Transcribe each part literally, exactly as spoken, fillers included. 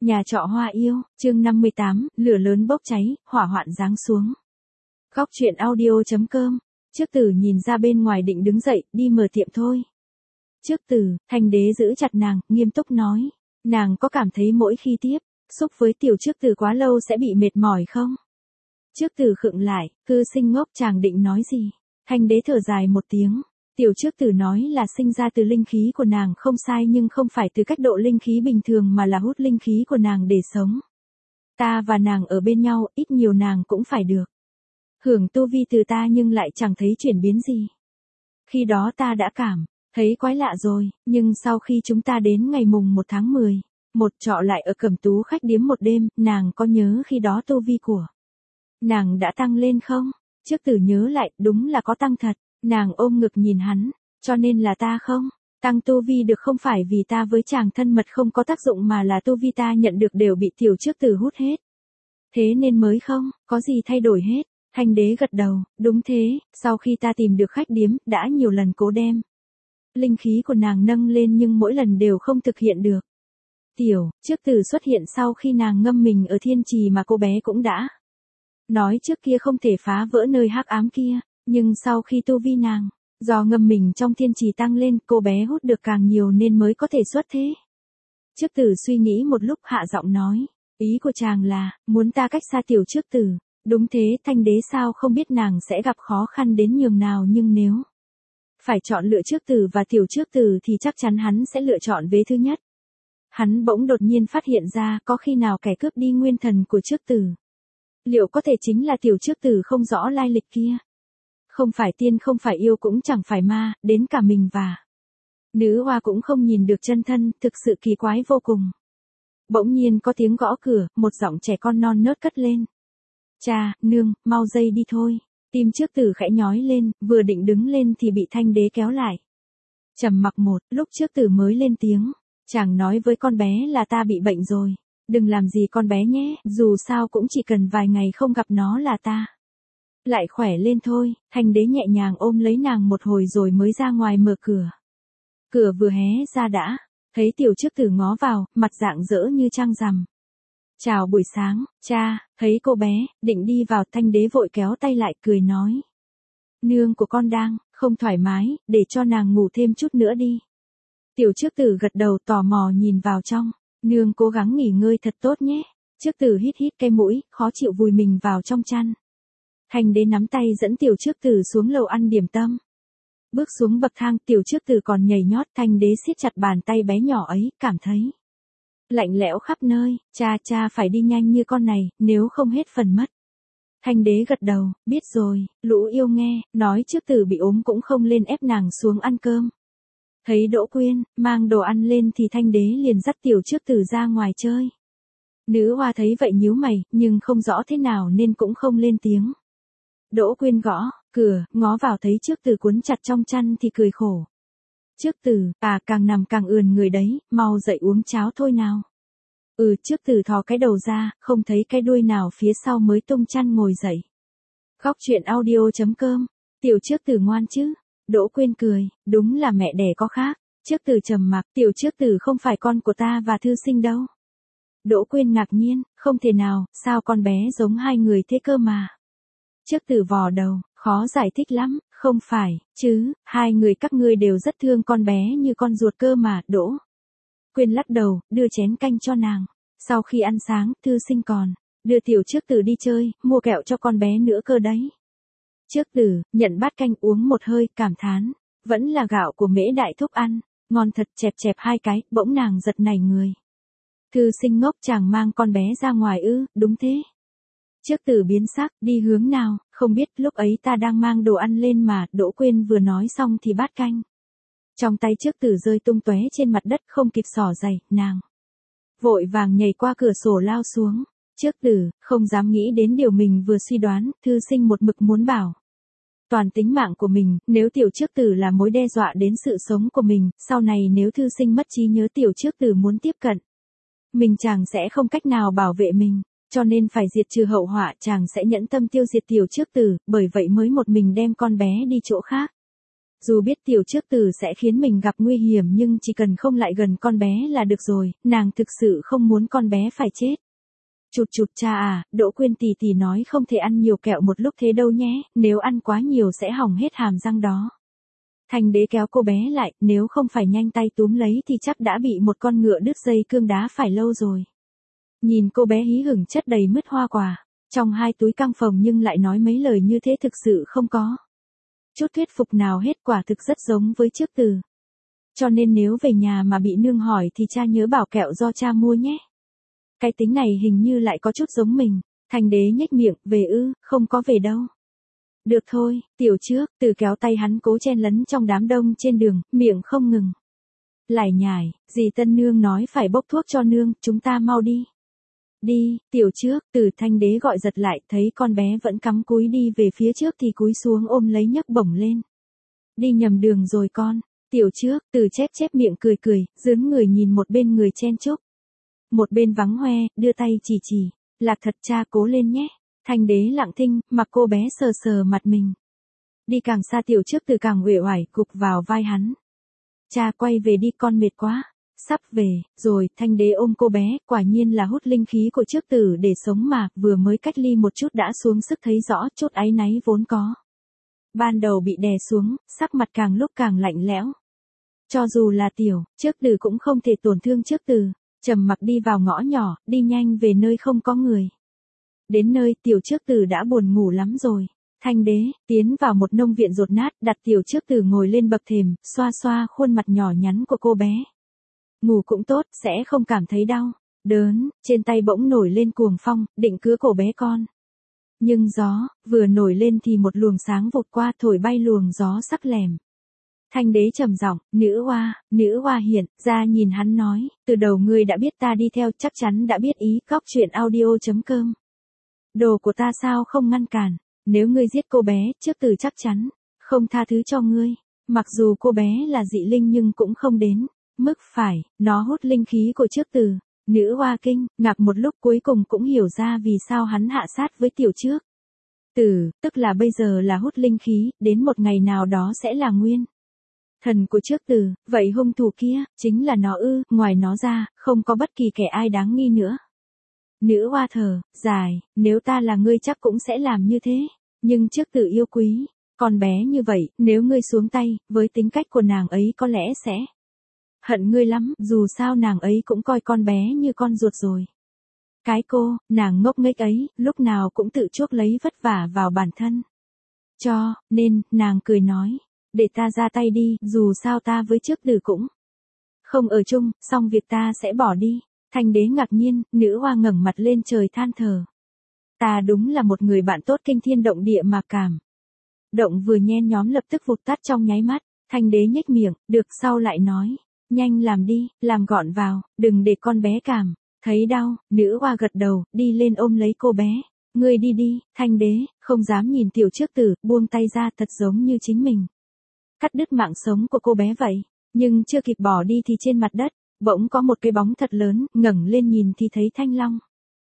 Nhà trọ hoa yêu, chương năm mươi tám, lửa lớn bốc cháy, hỏa hoạn giáng xuống. Góc truyện audio chấm com. Trước Tử nhìn ra bên ngoài định đứng dậy, đi mở tiệm thôi. Trước Tử, Thanh Đế giữ chặt nàng, nghiêm túc nói. Nàng có cảm thấy mỗi khi tiếp xúc với tiểu Trước Tử quá lâu sẽ bị mệt mỏi không? Trước Tử khựng lại, cư sinh ngốc chàng định nói gì? Thanh Đế thở dài một tiếng. Tiểu Trước Tử nói là sinh ra từ linh khí của nàng không sai, nhưng không phải từ cách độ linh khí bình thường mà là hút linh khí của nàng để sống. Ta và nàng ở bên nhau, ít nhiều nàng cũng phải được hưởng tu vi từ ta, nhưng lại chẳng thấy chuyển biến gì. Khi đó ta đã cảm thấy quái lạ rồi, nhưng sau khi chúng ta đến ngày mùng một tháng mười, một trọ lại ở Cẩm Tú khách điếm một đêm, nàng có nhớ khi đó tu vi của nàng đã tăng lên không? Trước Tử nhớ lại, đúng là có tăng thật. Nàng ôm ngực nhìn hắn, cho nên là ta không tăng tu vi được, không phải vì ta với chàng thân mật không có tác dụng, mà là tu vi ta nhận được đều bị tiểu Trước Tử hút hết. Thế nên mới không có gì thay đổi hết. Thanh Đế gật đầu, đúng thế, sau khi ta tìm được khách điếm, đã nhiều lần cố đem linh khí của nàng nâng lên nhưng mỗi lần đều không thực hiện được. Tiểu Trước Tử xuất hiện sau khi nàng ngâm mình ở thiên trì mà cô bé cũng đã nói trước kia không thể phá vỡ nơi hắc ám kia. Nhưng sau khi tu vi nàng, do ngâm mình trong thiên trì tăng lên, cô bé hút được càng nhiều nên mới có thể xuất thế. Trước Tử suy nghĩ một lúc, hạ giọng nói, ý của chàng là, muốn ta cách xa tiểu Trước Tử. Đúng thế, Thanh Đế sao không biết nàng sẽ gặp khó khăn đến nhường nào, nhưng nếu phải chọn lựa Trước Tử và tiểu Trước Tử thì chắc chắn hắn sẽ lựa chọn vế thứ nhất. Hắn bỗng đột nhiên phát hiện ra, có khi nào kẻ cướp đi nguyên thần của Trước Tử liệu có thể chính là tiểu Trước Tử không rõ lai lịch kia. Không phải tiên, không phải yêu, cũng chẳng phải ma, đến cả mình và nữ hoa cũng không nhìn được chân thân, thực sự kỳ quái vô cùng. Bỗng nhiên có tiếng gõ cửa, một giọng trẻ con non nớt cất lên. Cha, nương, mau dậy đi thôi. Tim Trước Tử khẽ nhói lên, vừa định đứng lên thì bị Thanh Đế kéo lại. Trầm mặc một lúc, Trước Tử mới lên tiếng. Chàng nói với con bé là ta bị bệnh rồi. Đừng làm gì con bé nhé, dù sao cũng chỉ cần vài ngày không gặp nó là ta lại khỏe lên thôi. Thanh Đế nhẹ nhàng ôm lấy nàng một hồi rồi mới ra ngoài mở cửa. Cửa vừa hé ra đã thấy tiểu Trước Tử ngó vào, mặt rạng rỡ như trăng rằm. Chào buổi sáng, cha. Thấy cô bé định đi vào, Thanh Đế vội kéo tay lại, cười nói. Nương của con đang không thoải mái, để cho nàng ngủ thêm chút nữa đi. Tiểu Trước Tử gật đầu, tò mò nhìn vào trong. Nương cố gắng nghỉ ngơi thật tốt nhé. Trước Tử hít hít cái mũi, khó chịu vùi mình vào trong chăn. Thanh Đế nắm tay dẫn tiểu Trước Tử xuống lầu ăn điểm tâm. Bước xuống bậc thang, tiểu Trước Tử còn nhảy nhót, Thanh Đế siết chặt bàn tay bé nhỏ ấy, cảm thấy lạnh lẽo khắp nơi. Cha, cha phải đi nhanh như con này, nếu không hết phần mất. Thanh Đế gật đầu, biết rồi. Lũ yêu nghe nói Trước Tử bị ốm cũng không lên ép nàng xuống ăn cơm. Thấy Đỗ Quyên mang đồ ăn lên thì Thanh Đế liền dắt tiểu Trước Tử ra ngoài chơi. Nữ hoa thấy vậy nhíu mày, nhưng không rõ thế nào nên cũng không lên tiếng. Đỗ Quyên gõ cửa, ngó vào thấy Trước Tử cuốn chặt trong chăn thì cười khổ. Trước Tử, à, càng nằm càng ườn người đấy, mau dậy uống cháo thôi nào. Ừ, Trước Tử thò cái đầu ra, không thấy cái đuôi nào phía sau mới tung chăn ngồi dậy. Góc truyện audio chấm com. Tiểu Trước Tử ngoan chứ? Đỗ Quyên cười, đúng là mẹ đẻ có khác. Trước Tử trầm mặc, tiểu Trước Tử không phải con của ta và thư sinh đâu. Đỗ Quyên ngạc nhiên, không thể nào, sao con bé giống hai người thế cơ mà. Trước Tử vò đầu, khó giải thích lắm, không phải chứ, hai người các ngươi đều rất thương con bé như con ruột cơ mà. Đỗ Quyên lắc đầu, đưa chén canh cho nàng. Sau khi ăn sáng, thư sinh còn đưa tiểu Trước Tử đi chơi, mua kẹo cho con bé nữa cơ đấy. Trước Tử nhận bát canh uống một hơi, cảm thán, vẫn là gạo của Mễ đại thúc ăn, ngon thật. Chẹp chẹp hai cái, bỗng nàng giật nảy người. Thư sinh ngốc, chàng mang con bé ra ngoài ư? Đúng thế. Trước Tử biến sắc, đi hướng nào? Không biết, lúc ấy ta đang mang đồ ăn lên mà. Đỗ Quyên vừa nói xong thì bát canh trong tay Trước Tử rơi tung tóe trên mặt đất, không kịp xỏ giày, nàng vội vàng nhảy qua cửa sổ lao xuống. Trước Tử không dám nghĩ đến điều mình vừa suy đoán, thư sinh một mực muốn bảo toàn tính mạng của mình, nếu tiểu Trước Tử là mối đe dọa đến sự sống của mình, sau này nếu thư sinh mất trí nhớ tiểu Trước Tử muốn tiếp cận mình, chàng sẽ không cách nào bảo vệ mình, cho nên phải diệt trừ hậu họa, chàng sẽ nhẫn tâm tiêu diệt tiểu Trước Tử, bởi vậy mới một mình đem con bé đi chỗ khác. Dù biết tiểu trước tử sẽ khiến mình gặp nguy hiểm nhưng chỉ cần không lại gần con bé là được rồi, nàng thực sự không muốn con bé phải chết. Chụt chụt cha à, Đỗ Quyên tỷ tỷ nói không thể ăn nhiều kẹo một lúc thế đâu nhé, nếu ăn quá nhiều sẽ hỏng hết hàm răng đó. Thanh đế kéo cô bé lại, nếu không phải nhanh tay túm lấy thì chắc đã bị một con ngựa đứt dây cương đá phải lâu rồi. Nhìn cô bé hí hửng chất đầy mứt hoa quả, trong hai túi căng phồng nhưng lại nói mấy lời như thế thực sự không có chút thuyết phục nào hết, quả thực rất giống với trước từ. Cho nên nếu về nhà mà bị nương hỏi thì cha nhớ bảo kẹo do cha mua nhé. Cái tính này hình như lại có chút giống mình. Thanh đế nhếch miệng, về ư, không có về đâu. Được thôi, tiểu trước, từ kéo tay hắn cố chen lấn trong đám đông trên đường, miệng không ngừng. Lải nhải, dì Tân Nương nói phải bốc thuốc cho nương, chúng ta mau đi. Đi, tiểu trước, từ thanh đế gọi giật lại, thấy con bé vẫn cắm cúi đi về phía trước thì cúi xuống ôm lấy nhấc bổng lên. Đi nhầm đường rồi con, tiểu trước, từ chép chép miệng cười cười, dướn người nhìn một bên người chen chúc. Một bên vắng hoe, đưa tay chỉ chỉ, Lạc thật cha cố lên nhé. Thanh đế lặng thinh, mặc cô bé sờ sờ mặt mình. Đi càng xa tiểu trước từ càng uể oải gục vào vai hắn. Cha quay về đi con mệt quá. Sắp về, rồi, thanh đế ôm cô bé, quả nhiên là hút linh khí của trước tử để sống mà, vừa mới cách ly một chút đã xuống sức thấy rõ chút áy náy vốn có. Ban đầu bị đè xuống, sắc mặt càng lúc càng lạnh lẽo. Cho dù là tiểu, trước tử cũng không thể tổn thương trước tử, trầm mặc đi vào ngõ nhỏ, đi nhanh về nơi không có người. Đến nơi tiểu trước tử đã buồn ngủ lắm rồi. Thanh đế, tiến vào một nông viện rột nát, đặt tiểu trước tử ngồi lên bậc thềm, xoa xoa khuôn mặt nhỏ nhắn của cô bé. Ngủ cũng tốt, sẽ không cảm thấy đau, đớn, trên tay bỗng nổi lên cuồng phong, định cứa cổ bé con. Nhưng gió, vừa nổi lên thì một luồng sáng vụt qua thổi bay luồng gió sắc lẻm. Thanh đế trầm giọng, nữ oa, nữ oa hiện, ra nhìn hắn nói, từ đầu ngươi đã biết ta đi theo, chắc chắn đã biết ý, góc chuyện audio chấm com. Đồ của ta sao không ngăn cản, nếu ngươi giết cô bé, trước từ chắc chắn, không tha thứ cho ngươi, mặc dù cô bé là dị linh nhưng cũng không đến mức phải, nó hút linh khí của trước từ. Nữ hoa kinh, ngạc một lúc cuối cùng cũng hiểu ra vì sao hắn hạ sát với tiểu trước tử, tức là bây giờ là hút linh khí, đến một ngày nào đó sẽ là nguyên thần của trước tử, vậy hung thủ kia, chính là nó ư, ngoài nó ra, không có bất kỳ kẻ ai đáng nghi nữa. Nữ hoa thở dài, nếu ta là ngươi chắc cũng sẽ làm như thế, nhưng trước tử yêu quý, con bé như vậy, nếu ngươi xuống tay, với tính cách của nàng ấy có lẽ sẽ hận ngươi lắm, dù sao nàng ấy cũng coi con bé như con ruột rồi. Cái cô, nàng ngốc nghếch ấy, lúc nào cũng tự chuốc lấy vất vả vào bản thân. Cho, nên, nàng cười nói, để ta ra tay đi, dù sao ta với trước tử cũng không ở chung, xong việc ta sẽ bỏ đi. Thanh đế ngạc nhiên, nữ hoa ngẩng mặt lên trời than thở. Ta đúng là một người bạn tốt kinh thiên động địa mà cảm. Động vừa nhen nhóm lập tức vụt tắt trong nháy mắt, thanh đế nhếch miệng, được sau lại nói. Nhanh làm đi, làm gọn vào, đừng để con bé cảm thấy đau. Nữ hoa gật đầu, đi lên ôm lấy cô bé. Ngươi đi đi, thanh đế, không dám nhìn tiểu trước tử, buông tay ra thật giống như chính mình cắt đứt mạng sống của cô bé vậy. Nhưng chưa kịp bỏ đi thì trên mặt đất, bỗng có một cái bóng thật lớn, ngẩng lên nhìn thì thấy thanh long.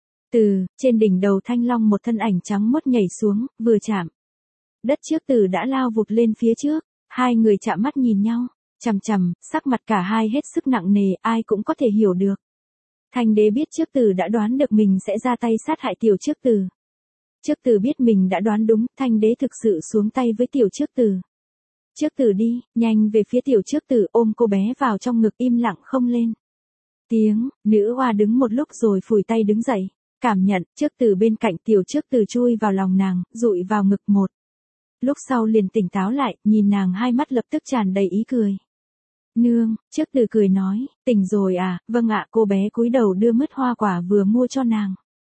Từ, trên đỉnh đầu thanh long một thân ảnh trắng muốt nhảy xuống, vừa chạm đất trước tử đã lao vụt lên phía trước, hai người chạm mắt nhìn nhau. Chằm chằm, sắc mặt cả hai hết sức nặng nề, ai cũng có thể hiểu được. Thanh đế biết trước tử đã đoán được mình sẽ ra tay sát hại tiểu trước tử. Trước tử biết mình đã đoán đúng, thanh đế thực sự xuống tay với tiểu trước tử. Trước tử đi, nhanh về phía tiểu trước tử, ôm cô bé vào trong ngực im lặng không lên tiếng. Nữ hoa đứng một lúc rồi phủi tay đứng dậy, cảm nhận, trước tử bên cạnh tiểu trước tử chui vào lòng nàng, dụi vào ngực một lúc sau liền tỉnh táo lại, nhìn nàng hai mắt lập tức tràn đầy ý cười. Nương, trước tử cười nói, tỉnh rồi à, vâng ạ, cô bé cúi đầu đưa mứt hoa quả vừa mua cho nàng.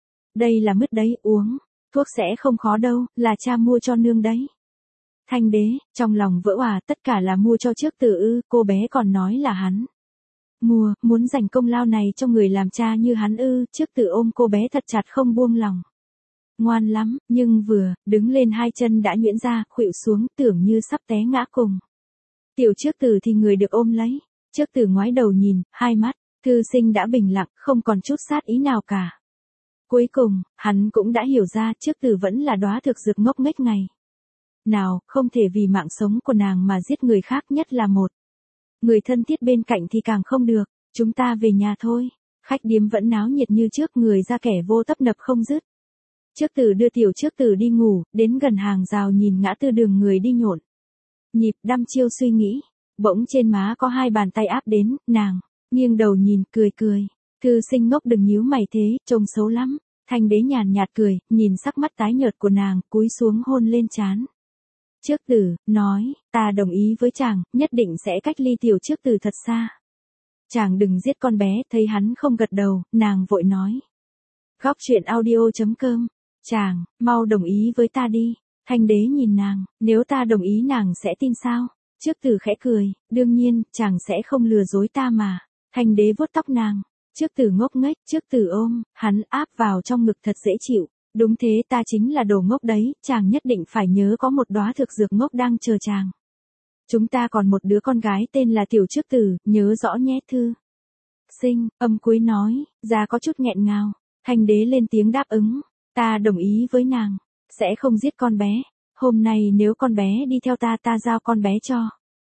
Đây là mứt đấy, uống, thuốc sẽ không khó đâu, là cha mua cho nương đấy. Thanh đế, trong lòng vỡ òa, tất cả là mua cho trước tử ư, cô bé còn nói là hắn mua, muốn dành công lao này cho người làm cha như hắn ư, trước tử ôm cô bé thật chặt không buông lòng. Ngoan lắm, nhưng vừa, đứng lên hai chân đã nhuyễn ra, khuỵu xuống, tưởng như sắp té ngã cùng. Tiểu trước tử thì người được ôm lấy, trước tử ngoái đầu nhìn, hai mắt, thư sinh đã bình lặng, không còn chút sát ý nào cả. Cuối cùng, hắn cũng đã hiểu ra trước tử vẫn là đóa thực dược ngốc nghếch ngày nào, không thể vì mạng sống của nàng mà giết người khác, nhất là một người thân thiết bên cạnh thì càng không được. Chúng ta về nhà thôi. Khách điếm vẫn náo nhiệt như trước, người ra kẻ vô tấp nập không dứt. Trước Tử đưa Tiểu Trước Tử đi ngủ, đến gần hàng rào nhìn ngã tư đường người đi nhộn nhịp, đăm chiêu suy nghĩ. Bỗng trên má có hai bàn tay áp đến, nàng nghiêng đầu nhìn, cười cười. Thư sinh ngốc, đừng nhíu mày thế, trông xấu lắm. Thanh Đế nhàn nhạt cười, nhìn sắc mắt tái nhợt của nàng, cúi xuống hôn lên trán. Trước Tử nói, ta đồng ý với chàng, nhất định sẽ cách ly Tiểu Trước Tử thật xa. Chàng đừng giết con bé. Thấy hắn không gật đầu, nàng vội nói. Góc truyện audio chấm com. Chàng, mau đồng ý với ta đi. Thanh Đế nhìn nàng, nếu ta đồng ý nàng sẽ tin sao? Trước Tử khẽ cười, đương nhiên, chàng sẽ không lừa dối ta mà. Thanh Đế vuốt tóc nàng. Trước Tử ngốc nghếch, Trước Tử ôm hắn áp vào trong ngực thật dễ chịu. Đúng thế, ta chính là đồ ngốc đấy, chàng nhất định phải nhớ có một đóa thực dược ngốc đang chờ chàng. Chúng ta còn một đứa con gái tên là Tiểu Trước Tử, nhớ rõ nhé Thư sinh. Âm cuối nói, ra có chút nghẹn ngào. Thanh Đế lên tiếng đáp ứng. Ta đồng ý với nàng, sẽ không giết con bé. Hôm nay nếu con bé đi theo ta, ta giao con bé cho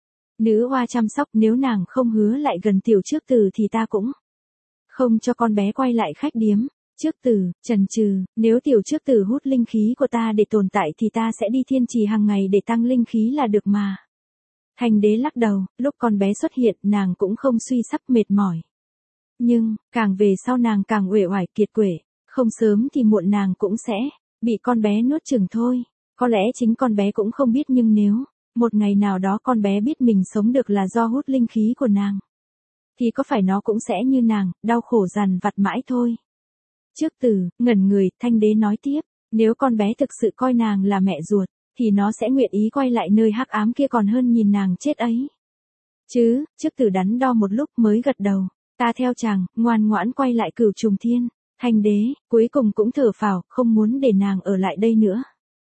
nữ hoa chăm sóc. Nếu nàng không hứa lại gần Tiểu Trước Tử thì ta cũng không cho con bé quay lại khách điếm. Trước Tử chần chừ, nếu Tiểu Trước Tử hút linh khí của ta để tồn tại thì ta sẽ đi thiên trì hàng ngày để tăng linh khí là được mà. Thanh Đế lắc đầu, lúc con bé xuất hiện nàng cũng không suy sắc mệt mỏi. Nhưng, càng về sau nàng càng uể oải kiệt quệ, không sớm thì muộn nàng cũng sẽ bị con bé nuốt chửng thôi. Có lẽ chính con bé cũng không biết, nhưng nếu một ngày nào đó con bé biết mình sống được là do hút linh khí của nàng, thì có phải nó cũng sẽ như nàng, đau khổ dằn vặt mãi thôi. Trước Tử ngẩn người, Thanh Đế nói tiếp, nếu con bé thực sự coi nàng là mẹ ruột, thì nó sẽ nguyện ý quay lại nơi hắc ám kia còn hơn nhìn nàng chết ấy. Chứ, Trước Tử đắn đo một lúc mới gật đầu, ta theo chàng, ngoan ngoãn quay lại Cửu Trùng Thiên. Thanh Đế cuối cùng cũng thở phào, không muốn để nàng ở lại đây nữa.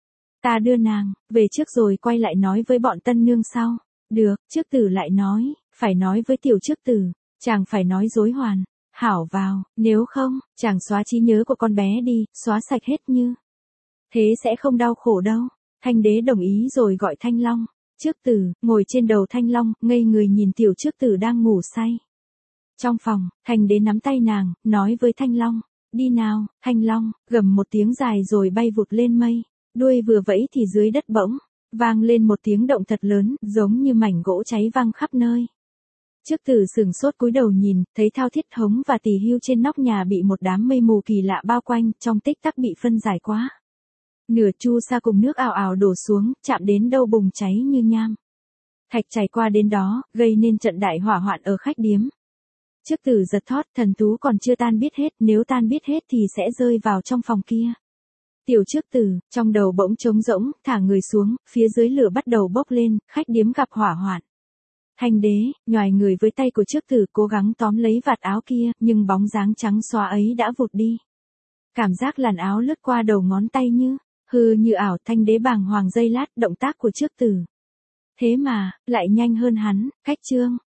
Ta đưa nàng về trước rồi quay lại nói với bọn tân nương sau. Được, Trước Tử lại nói, phải nói với Tiểu Trước Tử, chàng phải nói dối hoàn hảo vào, nếu không, chàng xóa trí nhớ của con bé đi, xóa sạch hết như thế sẽ không đau khổ đâu. Thanh Đế đồng ý rồi gọi Thanh Long. Trước Tử ngồi trên đầu Thanh Long, ngây người nhìn Tiểu Trước Tử đang ngủ say. Trong phòng, Thanh Đế nắm tay nàng, nói với Thanh Long, đi nào. Thanh Long gầm một tiếng dài rồi bay vụt lên mây, đuôi vừa vẫy thì dưới đất bỗng vang lên một tiếng động thật lớn, giống như mảnh gỗ cháy vang khắp nơi. Trước Tử sửng sốt cúi đầu nhìn, thấy Thao Thiết Hống và Tỳ Hưu trên nóc nhà bị một đám mây mù kỳ lạ bao quanh, trong tích tắc bị phân giải quá. Nửa chu sa cùng nước ào ào đổ xuống, chạm đến đâu bùng cháy như nham thạch chảy qua đến đó, gây nên trận đại hỏa hoạn ở khách điếm. Trước Tử giật thót, thần thú còn chưa tan biết hết, nếu tan biết hết thì sẽ rơi vào trong phòng kia. Tiểu Trước Tử, trong đầu bỗng trống rỗng, thả người xuống, phía dưới lửa bắt đầu bốc lên, khách điếm gặp hỏa hoạn. Thanh Đế nhoài người với tay của Trước Tử, cố gắng tóm lấy vạt áo kia, nhưng bóng dáng trắng xóa ấy đã vụt đi. Cảm giác làn áo lướt qua đầu ngón tay như hư như ảo. Thanh Đế bàng hoàng giây lát, động tác của Trước Tử thế mà lại nhanh hơn hắn. Cách chương